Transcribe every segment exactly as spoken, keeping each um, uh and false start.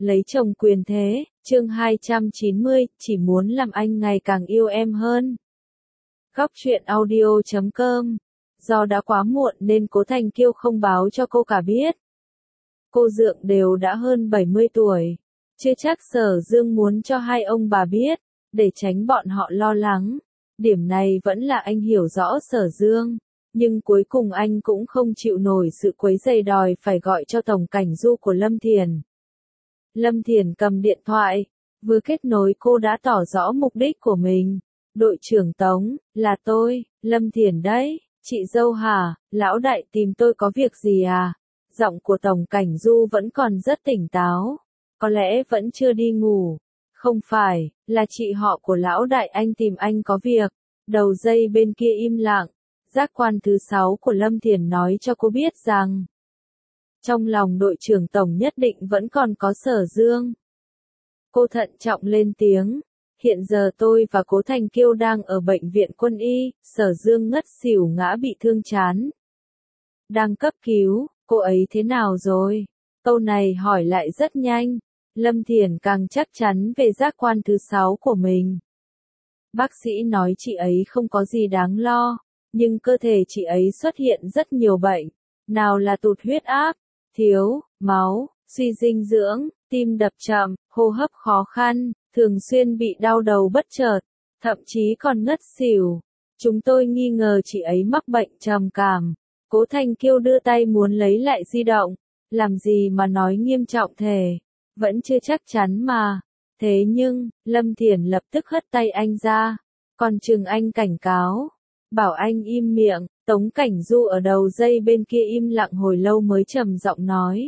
Lấy chồng quyền thế, chương hai trăm chín mươi, chỉ muốn làm anh ngày càng yêu em hơn. Góc truyện audio chấm com. Do đã quá muộn nên Cố Thành Kiêu không báo cho cô cả biết. Cô Dượng đều đã hơn bảy mươi tuổi. Chưa chắc Sở Dương muốn cho hai ông bà biết, để tránh bọn họ lo lắng. Điểm này vẫn là anh hiểu rõ Sở Dương. Nhưng cuối cùng anh cũng không chịu nổi sự quấy rầy đòi phải gọi cho tổng cảnh Du của Lâm Thiền. Lâm Thiền cầm điện thoại, vừa kết nối cô đã tỏ rõ mục đích của mình. Đội trưởng Tống, là tôi, Lâm Thiền đấy, chị dâu hả, lão đại tìm tôi có việc gì à? Giọng của tổng cảnh Du vẫn còn rất tỉnh táo, có lẽ vẫn chưa đi ngủ. Không phải, là chị họ của lão đại anh tìm anh có việc. Đầu dây bên kia im lặng, giác quan thứ sáu của Lâm Thiền nói cho cô biết rằng trong lòng đội trưởng tổng nhất định vẫn còn có Sở Dương. Cô thận trọng lên tiếng, hiện giờ tôi và Cố Thành Kiêu đang ở bệnh viện quân y, Sở Dương ngất xỉu ngã bị thương trán. Đang cấp cứu, cô ấy thế nào rồi? Câu này hỏi lại rất nhanh, Lâm Thiền càng chắc chắn về giác quan thứ sáu của mình. Bác sĩ nói chị ấy không có gì đáng lo, nhưng cơ thể chị ấy xuất hiện rất nhiều bệnh, nào là tụt huyết áp, thiếu máu, suy dinh dưỡng, tim đập chậm, hô hấp khó khăn, thường xuyên bị đau đầu bất chợt, thậm chí còn ngất xỉu. Chúng tôi nghi ngờ chị ấy mắc bệnh trầm cảm. Cố Thành Kiêu đưa tay muốn lấy lại di động, làm gì mà nói nghiêm trọng thế, vẫn chưa chắc chắn mà. Thế nhưng, Lâm Thiền lập tức hất tay anh ra, còn chừng anh cảnh cáo, bảo anh im miệng. Tống Cảnh Du ở đầu dây bên kia im lặng hồi lâu mới trầm giọng nói.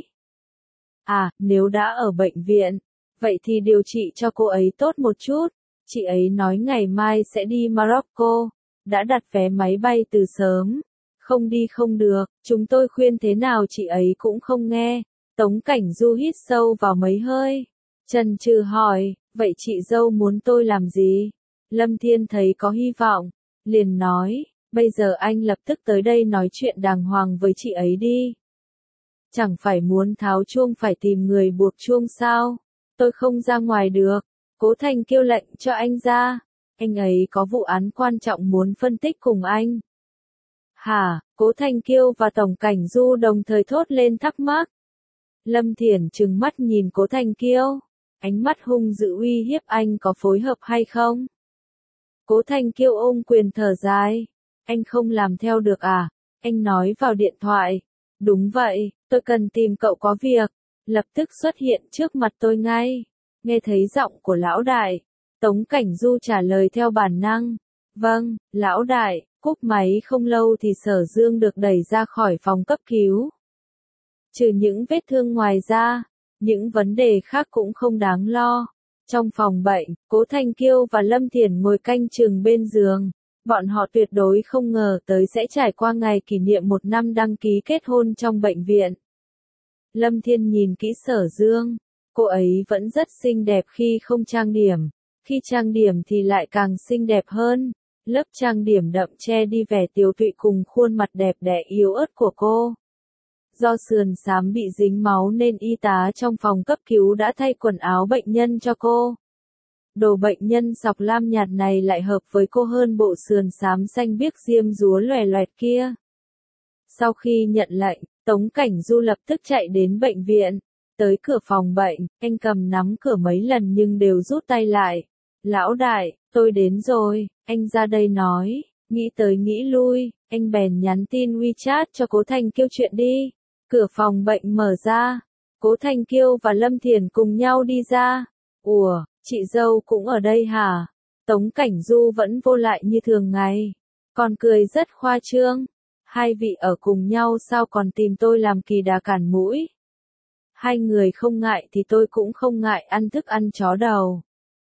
À, nếu đã ở bệnh viện, vậy thì điều trị cho cô ấy tốt một chút. Chị ấy nói ngày mai sẽ đi Morocco, đã đặt vé máy bay từ sớm. Không đi không được, chúng tôi khuyên thế nào chị ấy cũng không nghe. Tống Cảnh Du hít sâu vào mấy hơi, chần chừ hỏi, vậy chị dâu muốn tôi làm gì? Lâm Thiên thấy có hy vọng, liền nói, bây giờ anh lập tức tới đây nói chuyện đàng hoàng với chị ấy đi. Chẳng phải muốn tháo chuông phải tìm người buộc chuông sao? Tôi không ra ngoài được. Cố Thành Kiêu lệnh cho anh ra. Anh ấy có vụ án quan trọng muốn phân tích cùng anh. Hả? Cố Thành Kiêu và Tổng Cảnh Du đồng thời thốt lên thắc mắc. Lâm Thiển trừng mắt nhìn Cố Thành Kiêu. Ánh mắt hung dữ uy hiếp anh có phối hợp hay không? Cố Thành Kiêu ôm quyền thở dài. Anh không làm theo được à? Anh nói vào điện thoại. Đúng vậy, tôi cần tìm cậu có việc. Lập tức xuất hiện trước mặt tôi ngay. Nghe thấy giọng của lão đại, Tống Cảnh Du trả lời theo bản năng. Vâng, lão đại. Cúp máy không lâu thì Sở Dương được đẩy ra khỏi phòng cấp cứu. Trừ những vết thương ngoài ra, những vấn đề khác cũng không đáng lo. Trong phòng bệnh, Cố Thành Kiêu và Lâm Thiển ngồi canh chừng bên giường. Bọn họ tuyệt đối không ngờ tới sẽ trải qua ngày kỷ niệm một năm đăng ký kết hôn trong bệnh viện. Lâm Thiên nhìn kỹ Sở Dương, cô ấy vẫn rất xinh đẹp khi không trang điểm, khi trang điểm thì lại càng xinh đẹp hơn. Lớp trang điểm đậm che đi vẻ tiều tụy cùng khuôn mặt đẹp đẽ yếu ớt của cô. Do sườn xám bị dính máu nên y tá trong phòng cấp cứu đã thay quần áo bệnh nhân cho cô. Đồ bệnh nhân sọc lam nhạt này lại hợp với cô hơn bộ sườn xám xanh biếc diêm dúa loè loẹt kia. Sau khi nhận lệnh, Tống Cảnh Du lập tức chạy đến bệnh viện. Tới cửa phòng bệnh, anh cầm nắm cửa mấy lần nhưng đều rút tay lại. Lão đại, tôi đến rồi, anh ra đây nói. Nghĩ tới nghĩ lui, anh bèn nhắn tin WeChat cho Cố Thành Kiêu chuyện đi. Cửa phòng bệnh mở ra, Cố Thành Kiêu và Lâm Thiển cùng nhau đi ra. Ủa, chị dâu cũng ở đây hả? Tống Cảnh Du vẫn vô lại như thường ngày, còn cười rất khoa trương. Hai vị ở cùng nhau sao còn tìm tôi làm kỳ đà cản mũi? Hai người không ngại thì tôi cũng không ngại ăn thức ăn chó đầu.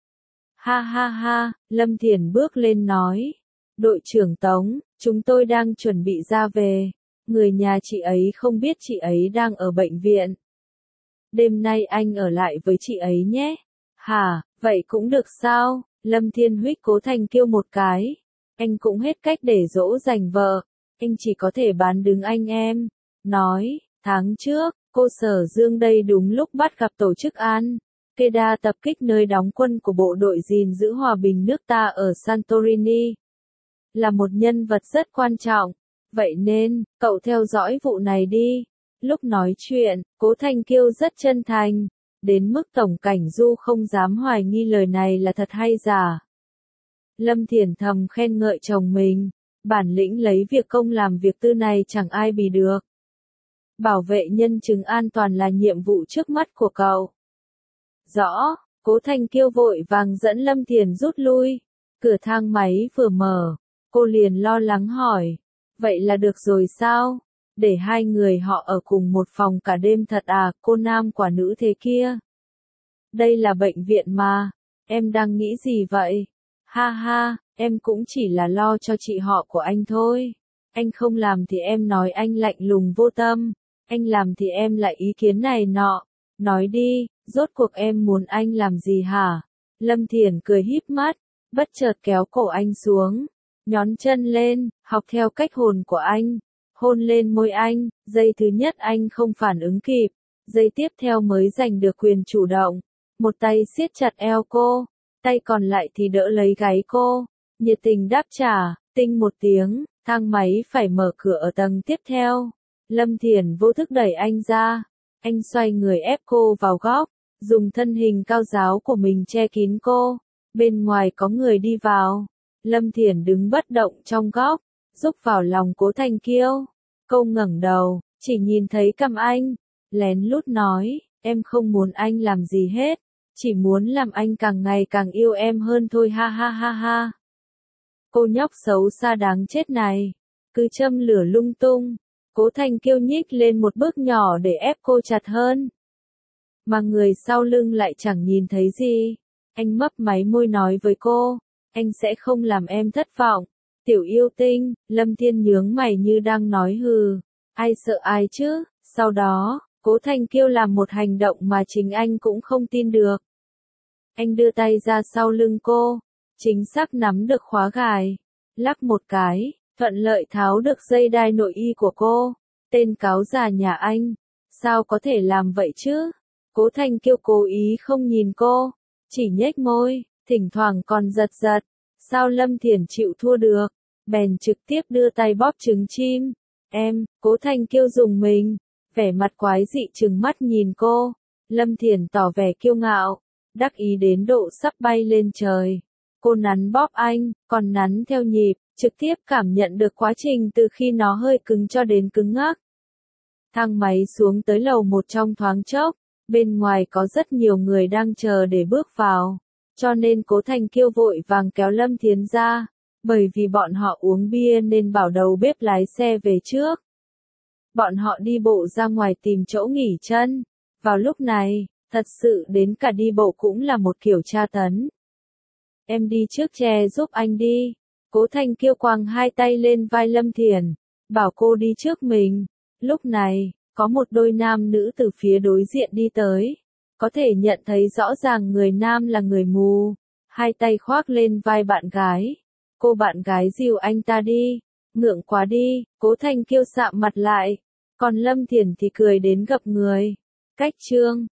Ha ha ha, Lâm Thiển bước lên nói. Đội trưởng Tống, chúng tôi đang chuẩn bị ra về. Người nhà chị ấy không biết chị ấy đang ở bệnh viện. Đêm nay anh ở lại với chị ấy nhé. Hả, vậy cũng được sao? Lâm Thiên huých Cố Thành Kiêu một cái. Anh cũng hết cách để dỗ dành vợ. Anh chỉ có thể bán đứng anh em. Nói, tháng trước, Cô Sở Dương đây đúng lúc bắt gặp tổ chức Al-Qaeda tập kích nơi đóng quân của bộ đội gìn giữ hòa bình nước ta ở Santorini. Là một nhân vật rất quan trọng. Vậy nên, cậu theo dõi vụ này đi. Lúc nói chuyện, Cố Thanh Kiêu rất chân thành, đến mức Tổng Cảnh Du không dám hoài nghi lời này là thật hay giả. Lâm Thiển thầm khen ngợi chồng mình, bản lĩnh lấy việc công làm việc tư này chẳng ai bì được. Bảo vệ nhân chứng an toàn là nhiệm vụ trước mắt của cậu. Rõ, Cố Thanh Kiêu vội vàng dẫn Lâm Thiển rút lui. Cửa thang máy vừa mở, cô liền lo lắng hỏi, vậy là được rồi sao? Để hai người họ ở cùng một phòng cả đêm thật à, cô nam quả nữ thế kia. Đây là bệnh viện mà, em đang nghĩ gì vậy? Ha ha, em cũng chỉ là lo cho chị họ của anh thôi. Anh không làm thì em nói anh lạnh lùng vô tâm, anh làm thì em lại ý kiến này nọ. Nói đi, rốt cuộc em muốn anh làm gì hả? Lâm Thiển cười híp mắt, bất chợt kéo cổ anh xuống, nhón chân lên, học theo cách hồn của anh. Hôn lên môi anh, giây thứ nhất anh không phản ứng kịp, giây tiếp theo mới giành được quyền chủ động. Một tay siết chặt eo cô, tay còn lại thì đỡ lấy gáy cô, nhiệt tình đáp trả, tinh một tiếng, thang máy phải mở cửa ở tầng tiếp theo. Lâm Thiển vô thức đẩy anh ra, anh xoay người ép cô vào góc, dùng thân hình cao ráo của mình che kín cô, bên ngoài có người đi vào. Lâm Thiển đứng bất động trong góc, rúc vào lòng Cố Thanh Kiêu. Cô ngẩng đầu, chỉ nhìn thấy cằm anh, lén lút nói, em không muốn anh làm gì hết, chỉ muốn làm anh càng ngày càng yêu em hơn thôi ha ha ha ha. Cô nhóc xấu xa đáng chết này, cứ châm lửa lung tung. Cố Thanh Kiêu nhích lên một bước nhỏ để ép cô chặt hơn. Mà người sau lưng lại chẳng nhìn thấy gì. Anh mấp máy môi nói với cô, anh sẽ không làm em thất vọng. Tiểu yêu tinh, Lâm Thiên nhướng mày như đang nói hừ, ai sợ ai chứ. Sau đó, Cố Thanh Kiêu làm một hành động mà chính anh cũng không tin được. Anh đưa tay ra sau lưng cô, chính xác nắm được khóa gài, lắc một cái, thuận lợi tháo được dây đai nội y của cô. Tên cáo già nhà anh, sao có thể làm vậy chứ? Cố Thanh Kiêu cố ý không nhìn cô, chỉ nhếch môi, thỉnh thoảng còn giật giật. Sao Lâm Thiển chịu thua được, bèn trực tiếp đưa tay bóp trứng chim. Em, Cố Thanh Kiêu dùng mình, vẻ mặt quái dị trừng mắt nhìn cô. Lâm Thiển tỏ vẻ kiêu ngạo, đắc ý đến độ sắp bay lên trời. Cô nắn bóp anh, còn nắn theo nhịp, trực tiếp cảm nhận được quá trình từ khi nó hơi cứng cho đến cứng ngắc. Thang máy xuống tới lầu một trong thoáng chốc, bên ngoài có rất nhiều người đang chờ để bước vào. Cho nên Cố Thanh Kiêu vội vàng kéo Lâm Thiến ra, bởi vì bọn họ uống bia nên bảo đầu bếp lái xe về trước. Bọn họ đi bộ ra ngoài tìm chỗ nghỉ chân. Vào lúc này, thật sự đến cả đi bộ cũng là một kiểu tra tấn. Em đi trước che giúp anh đi. Cố Thanh Kiêu quàng hai tay lên vai Lâm Thiển, bảo cô đi trước mình. Lúc này, có một đôi nam nữ từ phía đối diện đi tới. Có thể nhận thấy rõ ràng người nam là người mù, hai tay khoác lên vai bạn gái. Cô bạn gái dìu anh ta đi, ngượng quá đi. Cố Thanh Kiêu sạm mặt lại, còn Lâm Thiển thì cười đến gập người. Cách chương